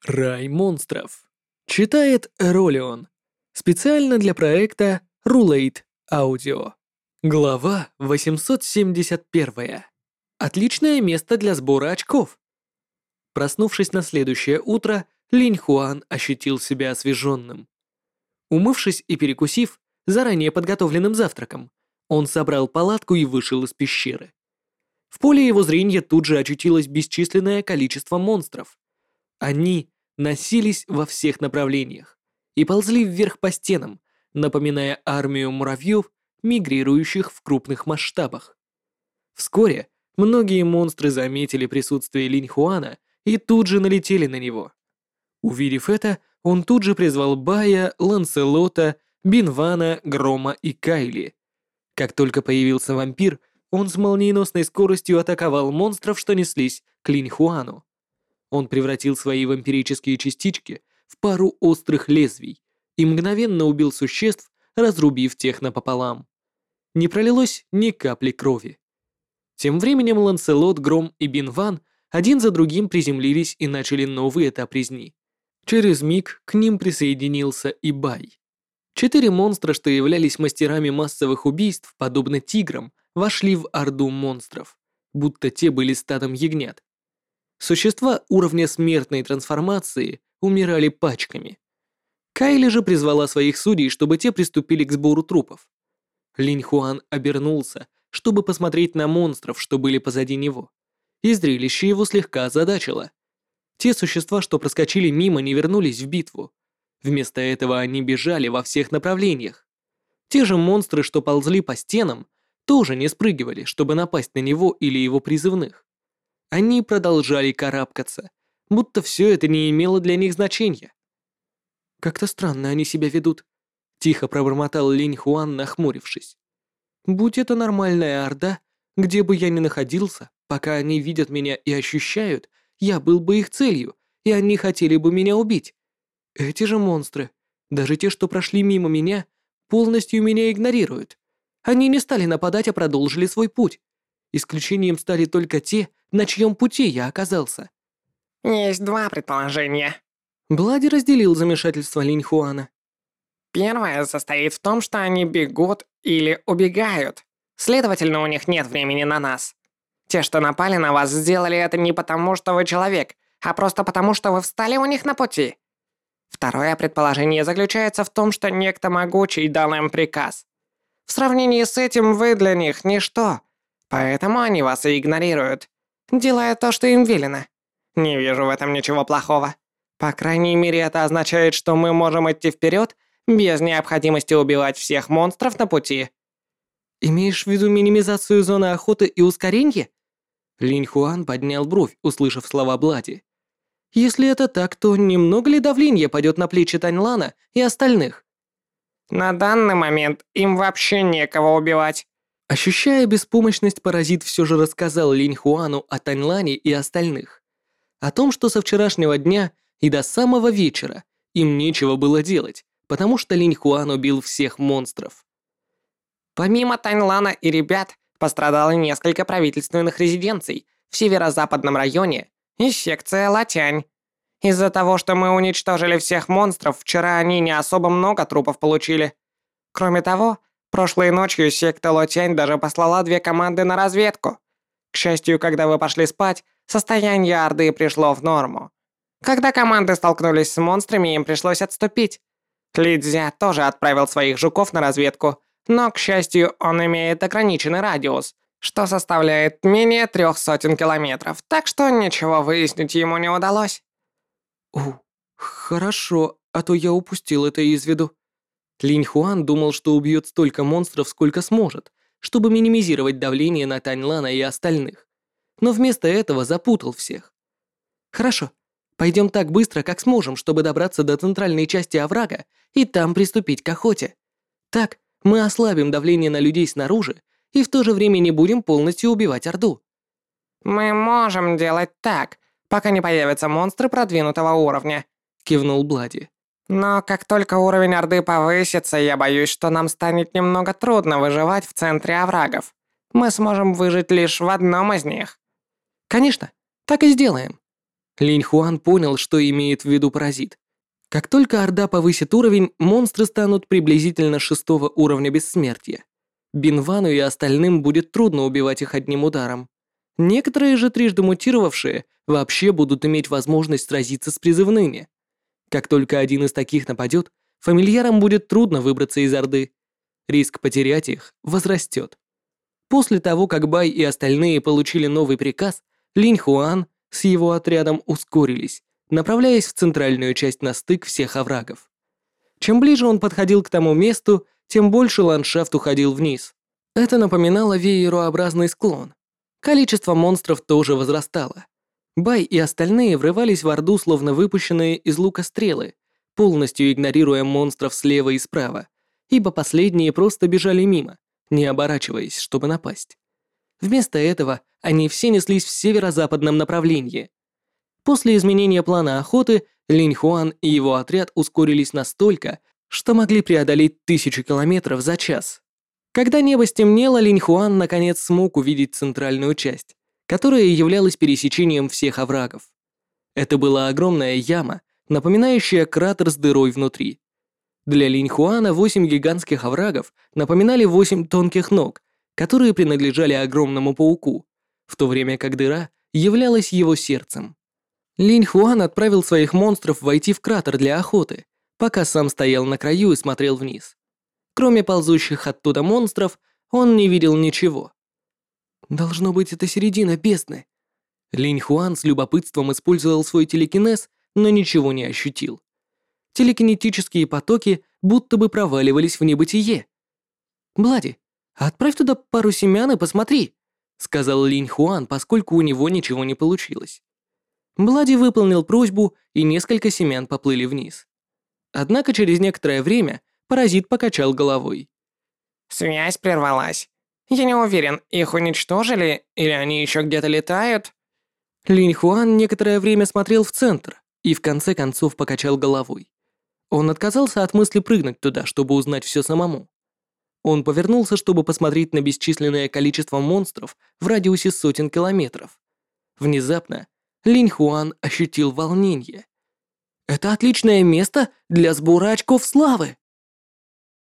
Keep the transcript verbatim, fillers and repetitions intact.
Рай монстров. Читает Ролион. Специально для проекта Rulate Audio. Глава восемьсот семьдесят один. Отличное место для сбора очков. Проснувшись на следующее утро, Линь Хуан ощутил себя освеженным. Умывшись и перекусив заранее подготовленным завтраком, он собрал палатку и вышел из пещеры. В поле его зрения тут же очутилось бесчисленное количество монстров. Они носились во всех направлениях и ползли вверх по стенам, напоминая армию муравьев, мигрирующих в крупных масштабах. Вскоре многие монстры заметили присутствие Линь Хуана и тут же налетели на него. Увидев это, он тут же призвал Бая, Ланселота, Бинвана, Грома и Кайли. Как только появился вампир, он с молниеносной скоростью атаковал монстров, что неслись к Линь Хуану. Он превратил свои вампирические частички в пару острых лезвий и мгновенно убил существ, разрубив тех напополам. Не пролилось ни капли крови. Тем временем Ланселот, Гром и Бинван один за другим приземлились и начали новый этап резни. Через миг к ним присоединился и Бай. Четыре монстра, что являлись мастерами массовых убийств, подобно тиграм, вошли в орду монстров, будто те были стадом ягнят. Существа уровня смертной трансформации умирали пачками. Кайли же призвала своих судей, чтобы те приступили к сбору трупов. Линь Хуан обернулся, чтобы посмотреть на монстров, что были позади него, и зрелище его слегка озадачило. Те существа, что проскочили мимо, не вернулись в битву. Вместо этого они бежали во всех направлениях. Те же монстры, что ползли по стенам, тоже не спрыгивали, чтобы напасть на него или его призывных. Они продолжали карабкаться, будто все это не имело для них значения. «Как-то странно они себя ведут», — тихо пробормотал Линь Хуан, нахмурившись. «Будь это нормальная орда, где бы я ни находился, пока они видят меня и ощущают, я был бы их целью, и они хотели бы меня убить. Эти же монстры, даже те, что прошли мимо меня, полностью меня игнорируют. Они не стали нападать, а продолжили свой путь. Исключением стали только те, на чьем пути я оказался». Есть два предположения. Блади разделил замешательство Линь Хуана. Первое состоит в том, что они бегут или убегают. Следовательно, у них нет времени на нас. Те, что напали на вас, сделали это не потому, что вы человек, а просто потому, что вы встали у них на пути. Второе предположение заключается в том, что некто могучий дал им приказ. В сравнении с этим вы для них ничто, поэтому они вас и игнорируют, делая то, что им велено. Не вижу в этом ничего плохого. По крайней мере, это означает, что мы можем идти вперед без необходимости убивать всех монстров на пути. Имеешь в виду минимизацию зоны охоты и ускорение? Линь Хуан поднял бровь, услышав слова Блади. Если это так, то немного ли давления пойдет на плечи Таньлана и остальных? На данный момент им вообще некого убивать. Ощущая беспомощность, паразит все же рассказал Линь Хуану о Таньлане и остальных. О том, что со вчерашнего дня и до самого вечера им нечего было делать, потому что Линь Хуан убил всех монстров. Помимо Таньлана и ребят, пострадало несколько правительственных резиденций в северо-западном районе и секция Латянь. Из-за того, что мы уничтожили всех монстров, вчера они не особо много трупов получили. Кроме того, прошлой ночью секта Латянь даже послала две команды на разведку. К счастью, когда вы пошли спать, состояние Орды пришло в норму. Когда команды столкнулись с монстрами, им пришлось отступить. Лидзя тоже отправил своих жуков на разведку, но, к счастью, он имеет ограниченный радиус, что составляет менее трех сотен километров, так что ничего выяснить ему не удалось. О, хорошо, а то я упустил это из виду. Линь Хуан думал, что убьет столько монстров, сколько сможет, чтобы минимизировать давление на Таньлана и остальных. Но вместо этого запутал всех. Хорошо, пойдем так быстро, как сможем, чтобы добраться до центральной части оврага и там приступить к охоте. Так мы ослабим давление на людей снаружи и в то же время не будем полностью убивать Орду. «Мы можем делать так, пока не появятся монстры продвинутого уровня», — кивнул Блади. «Но как только уровень Орды повысится, я боюсь, что нам станет немного трудно выживать в центре оврагов. Мы сможем выжить лишь в одном из них». «Конечно, так и сделаем». Линь Хуан понял, что имеет в виду паразит. Как только Орда повысит уровень, монстры станут приблизительно шестого уровня бессмертия. Бинвану и остальным будет трудно убивать их одним ударом. Некоторые же трижды мутировавшие вообще будут иметь возможность сразиться с призывными. Как только один из таких нападет, фамильярам будет трудно выбраться из Орды. Риск потерять их возрастет. После того, как Бай и остальные получили новый приказ, Линь Хуан с его отрядом ускорились, направляясь в центральную часть на стык всех оврагов. Чем ближе он подходил к тому месту, тем больше ландшафт уходил вниз. Это напоминало веерообразный склон. Количество монстров тоже возрастало. Бай и остальные врывались в Орду, словно выпущенные из лука стрелы, полностью игнорируя монстров слева и справа, ибо последние просто бежали мимо, не оборачиваясь, чтобы напасть. Вместо этого они все неслись в северо-западном направлении. После изменения плана охоты Линь Хуан и его отряд ускорились настолько, что могли преодолеть тысячу километров за час. Когда небо стемнело, Линь Хуан наконец смог увидеть центральную часть, которая являлась пересечением всех оврагов. Это была огромная яма, напоминающая кратер с дырой внутри. Для Линь Хуана восемь гигантских оврагов напоминали восемь тонких ног, которые принадлежали огромному пауку, в то время как дыра являлась его сердцем. Линь Хуан отправил своих монстров войти в кратер для охоты, пока сам стоял на краю и смотрел вниз. Кроме ползущих оттуда монстров, он не видел ничего. «Должно быть, это середина бездны». Линь Хуан с любопытством использовал свой телекинез, но ничего не ощутил. Телекинетические потоки будто бы проваливались в небытие. «Блади, отправь туда пару семян и посмотри», — сказал Линь Хуан, поскольку у него ничего не получилось. Блади выполнил просьбу, и несколько семян поплыли вниз. Однако через некоторое время паразит покачал головой. Связь прервалась. Я не уверен, их уничтожили или они еще где-то летают? Линь Хуан некоторое время смотрел в центр и в конце концов покачал головой. Он отказался от мысли прыгнуть туда, чтобы узнать все самому. Он повернулся, чтобы посмотреть на бесчисленное количество монстров в радиусе сотен километров. Внезапно Линь Хуан ощутил волнение. «Это отличное место для сбора очков славы!»